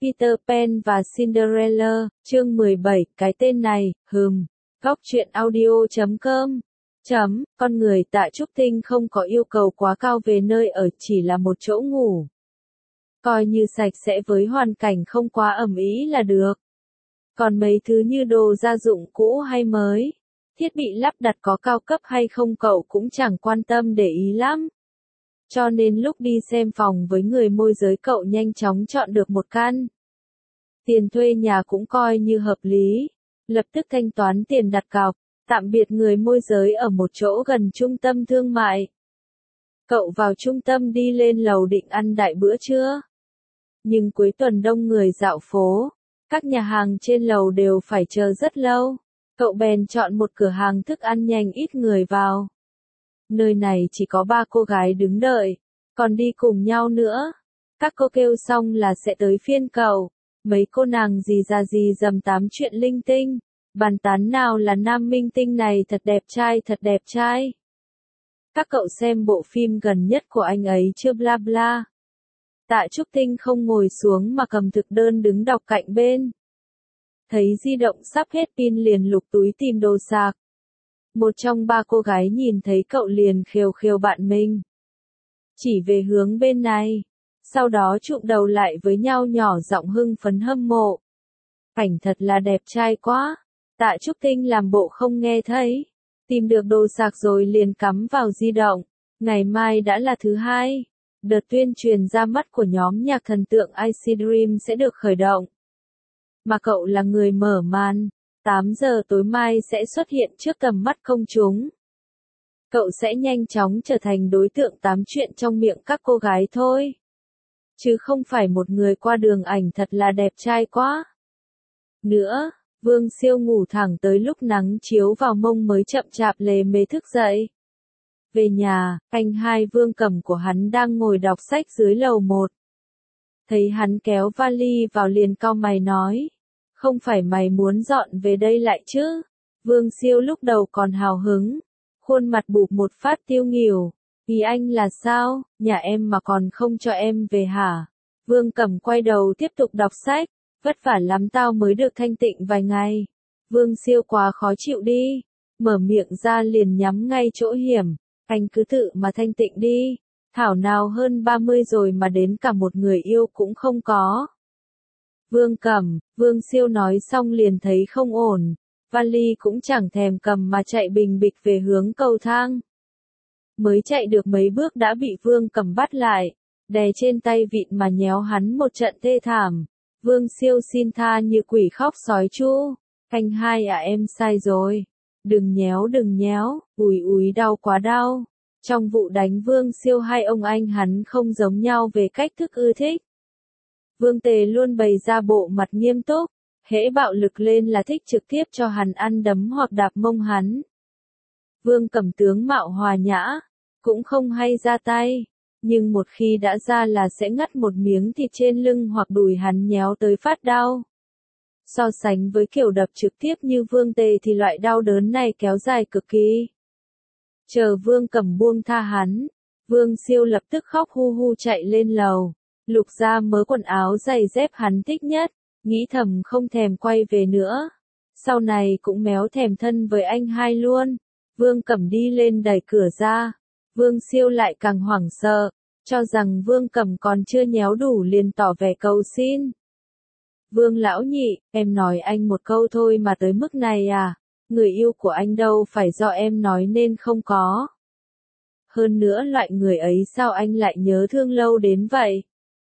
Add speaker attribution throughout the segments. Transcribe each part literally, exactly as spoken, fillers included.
Speaker 1: Peter Pan và Cinderella, chương mười bảy, cái tên này, hừm, góc truyện audio chấm com. Chấm, con người Tạ Trúc Tinh không có yêu cầu quá cao về nơi ở, chỉ là một chỗ ngủ. Coi như sạch sẽ với hoàn cảnh không quá ầm ĩ là được. Còn mấy thứ như đồ gia dụng cũ hay mới, thiết bị lắp đặt có cao cấp hay không cậu cũng chẳng quan tâm để ý lắm. Cho nên lúc đi xem phòng với người môi giới cậu nhanh chóng chọn được một căn. Tiền thuê nhà cũng coi như hợp lý. Lập tức thanh toán tiền đặt cọc, tạm biệt người môi giới ở một chỗ gần trung tâm thương mại. Cậu vào trung tâm đi lên lầu định ăn đại bữa trưa. Nhưng cuối tuần đông người dạo phố, các nhà hàng trên lầu đều phải chờ rất lâu. Cậu bèn chọn một cửa hàng thức ăn nhanh ít người vào. Nơi này chỉ có ba cô gái đứng đợi, còn đi cùng nhau nữa. Các cô kêu xong là sẽ tới phiên cậu. Mấy cô nàng gì già gì dầm tám chuyện linh tinh, bàn tán nào là nam minh tinh này thật đẹp trai thật đẹp trai. Các cậu xem bộ phim gần nhất của anh ấy chưa bla bla. Tạ Trúc Tinh không ngồi xuống mà cầm thực đơn đứng đọc cạnh bên. Thấy di động sắp hết pin liền lục túi tìm đồ sạc. Một trong ba cô gái nhìn thấy cậu liền khều khều bạn mình. Chỉ về hướng bên này. Sau đó chụm đầu lại với nhau nhỏ giọng hưng phấn hâm mộ. Cảnh thật là đẹp trai quá. Tạ Trúc Tinh làm bộ không nghe thấy. Tìm được đồ sạc rồi liền cắm vào di động. Ngày mai đã là thứ hai. Đợt tuyên truyền ra mắt của nhóm nhạc thần tượng i xê Dream sẽ được khởi động. Mà cậu là người mở màn. tám giờ tối mai sẽ xuất hiện trước tầm mắt công chúng. Cậu sẽ nhanh chóng trở thành đối tượng tám chuyện trong miệng các cô gái thôi. Chứ không phải một người qua đường ảnh thật là đẹp trai quá. Nữa, Vương Siêu ngủ thẳng tới lúc nắng chiếu vào mông mới chậm chạp lề mề thức dậy. Về nhà, anh hai Vương Cẩm của hắn đang ngồi đọc sách dưới lầu một. Thấy hắn kéo vali vào liền cau mày nói. Không phải mày muốn dọn về đây lại chứ? Vương Siêu lúc đầu còn hào hứng. Khuôn mặt bụp một phát tiêu nghỉu. Ý anh là sao, nhà em mà còn không cho em về hả? Vương Cẩm quay đầu tiếp tục đọc sách, vất vả lắm tao mới được thanh tịnh vài ngày. Vương Siêu quá khó chịu đi, mở miệng ra liền nhắm ngay chỗ hiểm, anh cứ tự mà thanh tịnh đi, thảo nào hơn ba mươi rồi mà đến cả một người yêu cũng không có. Vương Cẩm, Vương Siêu nói xong liền thấy không ổn, vali cũng chẳng thèm cầm mà chạy bình bịch về hướng cầu thang. Mới chạy được mấy bước đã bị Vương Cẩm bắt lại, đè trên tay vịn mà nhéo hắn một trận thê thảm. Vương Siêu xin tha như quỷ khóc sói chu. Anh hai à em sai rồi. Đừng nhéo đừng nhéo, ùi ùi đau quá đau. Trong vụ đánh Vương Siêu hai ông anh hắn không giống nhau về cách thức ưa thích. Vương Tề luôn bày ra bộ mặt nghiêm túc, hễ bạo lực lên là thích trực tiếp cho hắn ăn đấm hoặc đạp mông hắn. Vương Cẩm tướng mạo hòa nhã, cũng không hay ra tay, nhưng một khi đã ra là sẽ ngắt một miếng thịt trên lưng hoặc đùi hắn nhéo tới phát đau. So sánh với kiểu đập trực tiếp như Vương Tề thì loại đau đớn này kéo dài cực kỳ. Chờ Vương Cẩm buông tha hắn, Vương Siêu lập tức khóc hu hu chạy lên lầu, lục ra mớ quần áo giày dép hắn thích nhất, nghĩ thầm không thèm quay về nữa. Sau này cũng méo thèm thân với anh hai luôn. Vương Cẩm đi lên đẩy cửa ra. Vương Siêu lại càng hoảng sợ, cho rằng Vương Cẩm còn chưa nhéo đủ liền tỏ vẻ cầu xin. Vương lão nhị, em nói anh một câu thôi mà tới mức này à, người yêu của anh đâu phải do em nói nên không có. Hơn nữa loại người ấy sao anh lại nhớ thương lâu đến vậy?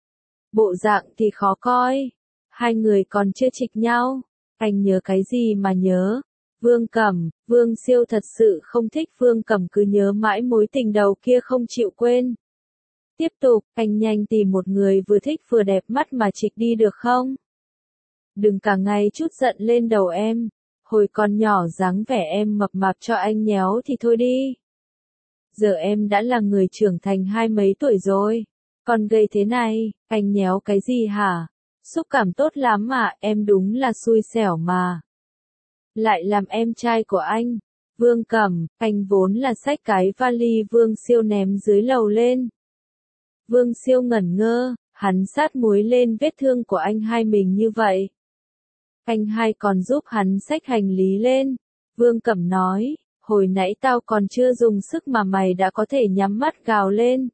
Speaker 1: Bộ dạng thì khó coi, hai người còn chưa chịch nhau, anh nhớ cái gì mà nhớ? Vương Cẩm, Vương Siêu thật sự không thích Vương Cẩm cứ nhớ mãi mối tình đầu kia không chịu quên. Tiếp tục, anh nhanh tìm một người vừa thích vừa đẹp mắt mà trịch đi được không? Đừng cả ngày chút giận lên đầu em, hồi còn nhỏ dáng vẻ em mập mạp cho anh nhéo thì thôi đi. Giờ em đã là người trưởng thành hai mấy tuổi rồi, còn gầy thế này, anh nhéo cái gì hả? Xúc cảm tốt lắm mà, em đúng là xui xẻo mà. Lại làm em trai của anh. Vương Cẩm, anh vốn là xách cái vali Vương Siêu ném dưới lầu lên. Vương Siêu ngẩn ngơ, hắn sát muối lên vết thương của anh hai mình như vậy. Anh hai còn giúp hắn xách hành lý lên. Vương Cẩm nói, hồi nãy tao còn chưa dùng sức mà mày đã có thể nhắm mắt gào lên.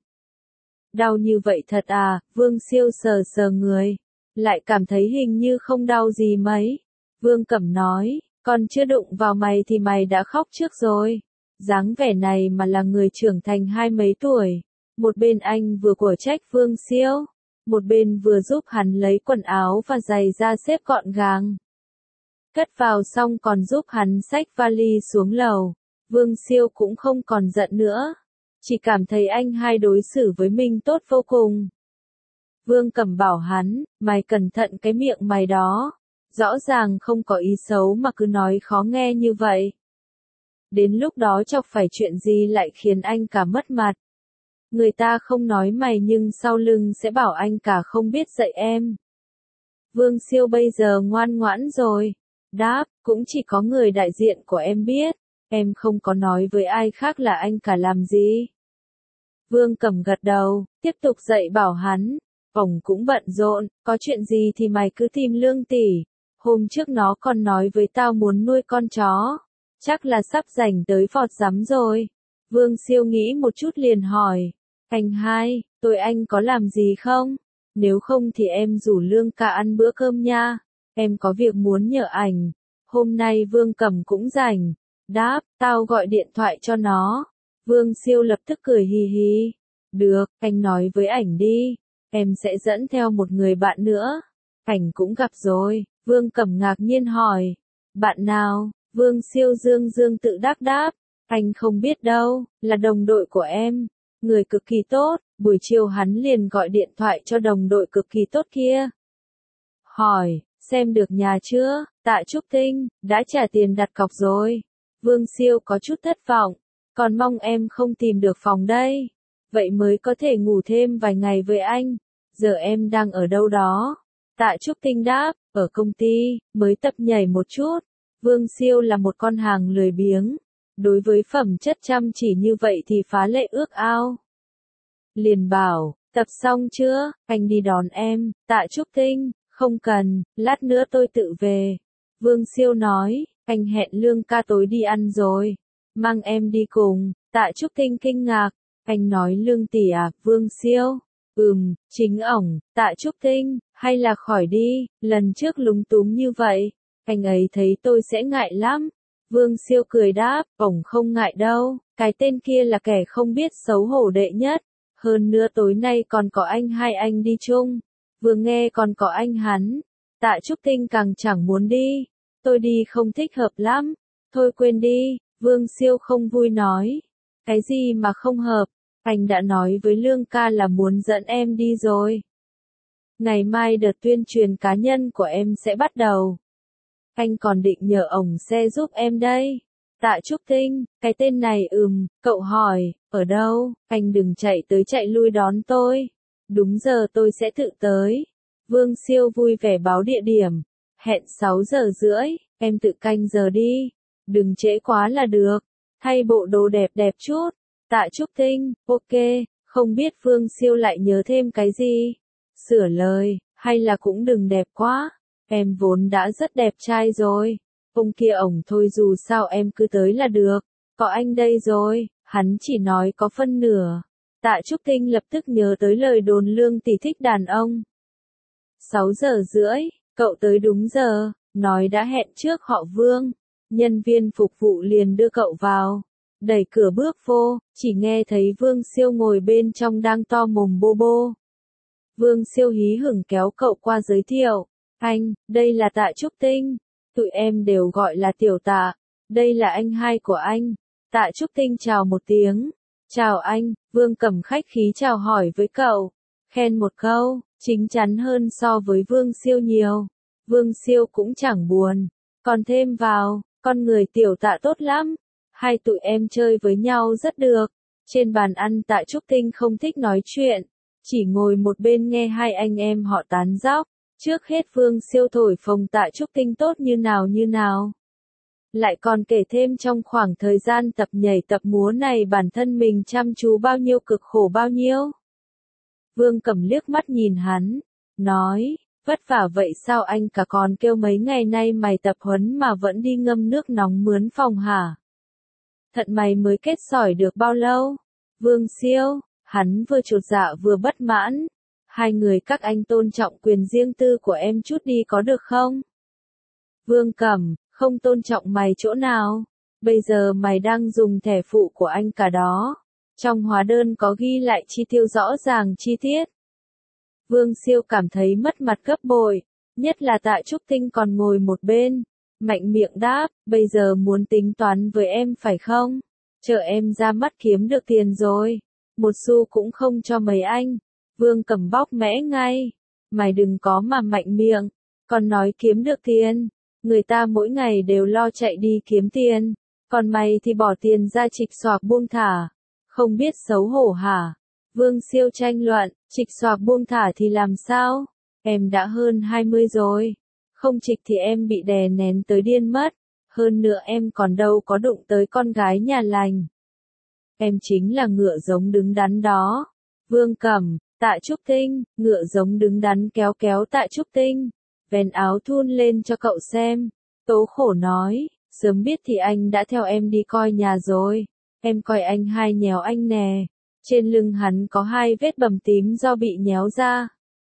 Speaker 1: Đau như vậy thật à? Vương Siêu sờ sờ người, lại cảm thấy hình như không đau gì mấy. Vương Cẩm nói, còn chưa đụng vào mày thì mày đã khóc trước rồi. Dáng vẻ này mà là người trưởng thành hai mấy tuổi. Một bên anh vừa của trách Vương Siêu, một bên vừa giúp hắn lấy quần áo và giày ra xếp gọn gàng. Cất vào xong còn giúp hắn xách vali xuống lầu. Vương Siêu cũng không còn giận nữa, chỉ cảm thấy anh hai đối xử với mình tốt vô cùng. Vương Cẩm bảo hắn, mày cẩn thận cái miệng mày đó, rõ ràng không có ý xấu mà cứ nói khó nghe như vậy. Đến lúc đó chọc phải chuyện gì lại khiến anh cả mất mặt. Người ta không nói mày nhưng sau lưng sẽ bảo anh cả không biết dạy em. Vương Siêu bây giờ ngoan ngoãn rồi. Đáp, cũng chỉ có người đại diện của em biết, em không có nói với ai khác là anh cả làm gì. Vương Cẩm gật đầu, tiếp tục dạy bảo hắn, ổng cũng bận rộn, có chuyện gì thì mày cứ tìm Lương tỷ. Hôm trước nó còn nói với tao muốn nuôi con chó, chắc là sắp rảnh tới phọt rắm rồi. Vương Siêu nghĩ một chút liền hỏi, anh hai, tôi anh có làm gì không? Nếu không thì em rủ Lương ca ăn bữa cơm nha. Em có việc muốn nhờ ảnh. Hôm nay Vương Cẩm cũng rảnh. Đáp, tao gọi điện thoại cho nó. Vương Siêu lập tức cười hì hì. Được, anh nói với ảnh đi. Em sẽ dẫn theo một người bạn nữa. Ảnh cũng gặp rồi. Vương Cẩm ngạc nhiên hỏi. Bạn nào? Vương Siêu dương dương tự đắc đáp. Anh không biết đâu, là đồng đội của em. Người cực kỳ tốt. Buổi chiều hắn liền gọi điện thoại cho đồng đội cực kỳ tốt kia. Hỏi, xem được nhà chưa? Tạ Trúc Tinh, đã trả tiền đặt cọc rồi. Vương Siêu có chút thất vọng. Còn mong em không tìm được phòng đây. Vậy mới có thể ngủ thêm vài ngày với anh. Giờ em đang ở đâu đó? Tạ Trúc Tinh đáp, ở công ty, mới tập nhảy một chút. Vương Siêu là một con hàng lười biếng. Đối với phẩm chất chăm chỉ như vậy thì phá lệ ước ao. Liền bảo, tập xong chưa? Anh đi đón em. Tạ Trúc Tinh, không cần, lát nữa tôi tự về. Vương Siêu nói, anh hẹn Lương ca tối đi ăn rồi. Mang em đi cùng. Tạ Trúc Tinh kinh ngạc. Anh nói Lương tỷ à? Vương Siêu. Ừm, chính ổng. Tạ Trúc Tinh, hay là khỏi đi, lần trước lúng túng như vậy. Anh ấy thấy tôi sẽ ngại lắm. Vương Siêu cười đáp, ổng không ngại đâu. Cái tên kia là kẻ không biết xấu hổ đệ nhất. Hơn nữa tối nay còn có anh hai anh đi chung. Vừa nghe còn có anh hắn. Tạ Trúc Tinh càng chẳng muốn đi. Tôi đi không thích hợp lắm. Thôi quên đi. Vương Siêu không vui nói. Cái gì mà không hợp? Anh đã nói với Lương ca là muốn dẫn em đi rồi. Ngày mai đợt tuyên truyền cá nhân của em sẽ bắt đầu. Anh còn định nhờ ổng xe giúp em đây. Tạ Trúc Tinh, cái tên này ừm, cậu hỏi, ở đâu? Anh đừng chạy tới chạy lui đón tôi. Đúng giờ tôi sẽ tự tới. Vương Siêu vui vẻ báo địa điểm. Hẹn sáu giờ rưỡi, em tự canh giờ đi. Đừng trễ quá là được. Thay bộ đồ đẹp đẹp chút. Tạ Trúc Tinh, ok, không biết Vương Siêu lại nhớ thêm cái gì. Sửa lời, hay là cũng đừng đẹp quá. Em vốn đã rất đẹp trai rồi. Ông kia ổng thôi dù sao em cứ tới là được. Có anh đây rồi, hắn chỉ nói có phân nửa. Tạ Trúc Tinh lập tức nhớ tới lời đồn Lương tỷ thích đàn ông. sáu giờ rưỡi, cậu tới đúng giờ, nói đã hẹn trước họ Vương. Nhân viên phục vụ liền đưa cậu vào. Đẩy cửa bước vô, chỉ nghe thấy Vương Siêu ngồi bên trong đang to mồm bô bô. Vương Siêu hí hửng kéo cậu qua giới thiệu. Anh, đây là Tạ Trúc Tinh. Tụi em đều gọi là Tiểu Tạ. Đây là anh hai của anh. Tạ Trúc Tinh chào một tiếng. Chào anh, Vương Cẩm khách khí chào hỏi với cậu. Khen một câu, chính chắn hơn so với Vương Siêu nhiều. Vương Siêu cũng chẳng buồn. Còn thêm vào, con người Tiểu Tạ tốt lắm. Hai tụi em chơi với nhau rất được. Trên bàn ăn Tạ Trúc Tinh không thích nói chuyện. Chỉ ngồi một bên nghe hai anh em họ tán dóc. Trước hết Vương Siêu thổi phồng Tạ Trúc Tinh tốt như nào như nào. Lại còn kể thêm trong khoảng thời gian tập nhảy tập múa này bản thân mình chăm chú bao nhiêu cực khổ bao nhiêu. Vương Cẩm liếc mắt nhìn hắn, nói, vất vả vậy sao anh cả còn kêu mấy ngày nay mày tập huấn mà vẫn đi ngâm nước nóng mướn phòng hả? Thận mày mới kết sỏi được bao lâu? Vương Siêu, hắn vừa chột dạ vừa bất mãn. Hai người các anh tôn trọng quyền riêng tư của em chút đi có được không? Vương Cẩm, không tôn trọng mày chỗ nào? Bây giờ mày đang dùng thẻ phụ của anh cả đó. Trong hóa đơn có ghi lại chi tiêu rõ ràng chi tiết. Vương Siêu cảm thấy mất mặt gấp bội, nhất là Tạ Trúc Tinh còn ngồi một bên. Mạnh miệng đáp, bây giờ muốn tính toán với em phải không? Chờ em ra mắt kiếm được tiền rồi. Một xu cũng không cho mấy anh. Vương Cẩm bóc mẽ ngay. Mày đừng có mà mạnh miệng. Còn nói kiếm được tiền. Người ta mỗi ngày đều lo chạy đi kiếm tiền. Còn mày thì bỏ tiền ra trịch xoạc buông thả. Không biết xấu hổ hả? Vương Siêu tranh luận, trịch xoạc buông thả thì làm sao? Em đã hơn hai mươi rồi. Không trịch thì em bị đè nén tới điên mất. Hơn nữa em còn đâu có đụng tới con gái nhà lành. Em chính là ngựa giống đứng đắn đó. Vương Cẩm, Tạ Trúc Tinh, ngựa giống đứng đắn kéo kéo Tạ Trúc Tinh. Vén áo thun lên cho cậu xem. Tố khổ nói, sớm biết thì anh đã theo em đi coi nhà rồi. Em coi anh hai nhéo anh nè. Trên lưng hắn có hai vết bầm tím do bị nhéo ra.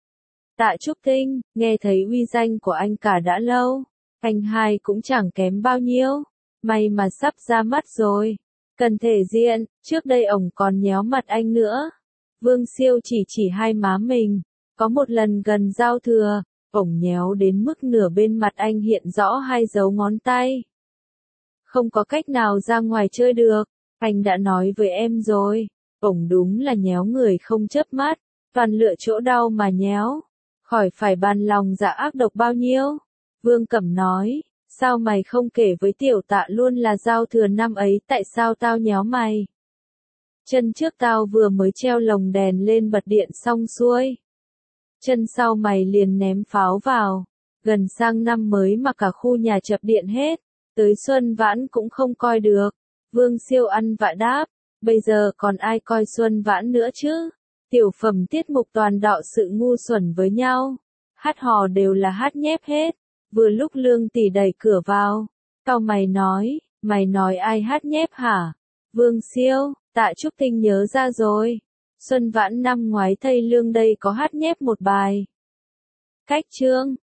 Speaker 1: Tạ Trúc Tinh, nghe thấy uy danh của anh cả đã lâu. Anh hai cũng chẳng kém bao nhiêu. May mà sắp ra mắt rồi. Cần thể diện, trước đây ổng còn nhéo mặt anh nữa. Vương Siêu chỉ chỉ hai má mình. Có một lần gần giao thừa, ổng nhéo đến mức nửa bên mặt anh hiện rõ hai dấu ngón tay. Không có cách nào ra ngoài chơi được. Anh đã nói với em rồi. Ổng đúng là nhéo người không chớp mắt. Toàn lựa chỗ đau mà nhéo. Khỏi phải bàn lòng dạ ác độc bao nhiêu. Vương Cẩm nói, sao mày không kể với tiểu Tạ luôn là giao thừa năm ấy tại sao tao nhéo mày? Chân trước tao vừa mới treo lồng đèn lên bật điện xong xuôi. Chân sau mày liền ném pháo vào. Gần sang năm mới mà cả khu nhà chập điện hết. Tới Xuân Vãn cũng không coi được. Vương Siêu ăn vạ đáp, bây giờ còn ai coi Xuân Vãn nữa chứ? Tiểu phẩm tiết mục toàn đọ sự ngu xuẩn với nhau. Hát hò đều là hát nhép hết. Vừa lúc Lương Tỷ đẩy cửa vào. Cau mày nói, mày nói ai hát nhép hả? Vương Siêu, Tạ Trúc Tinh nhớ ra rồi. Xuân Vãn năm ngoái thầy Lương đây có hát nhép một bài. Cách chương.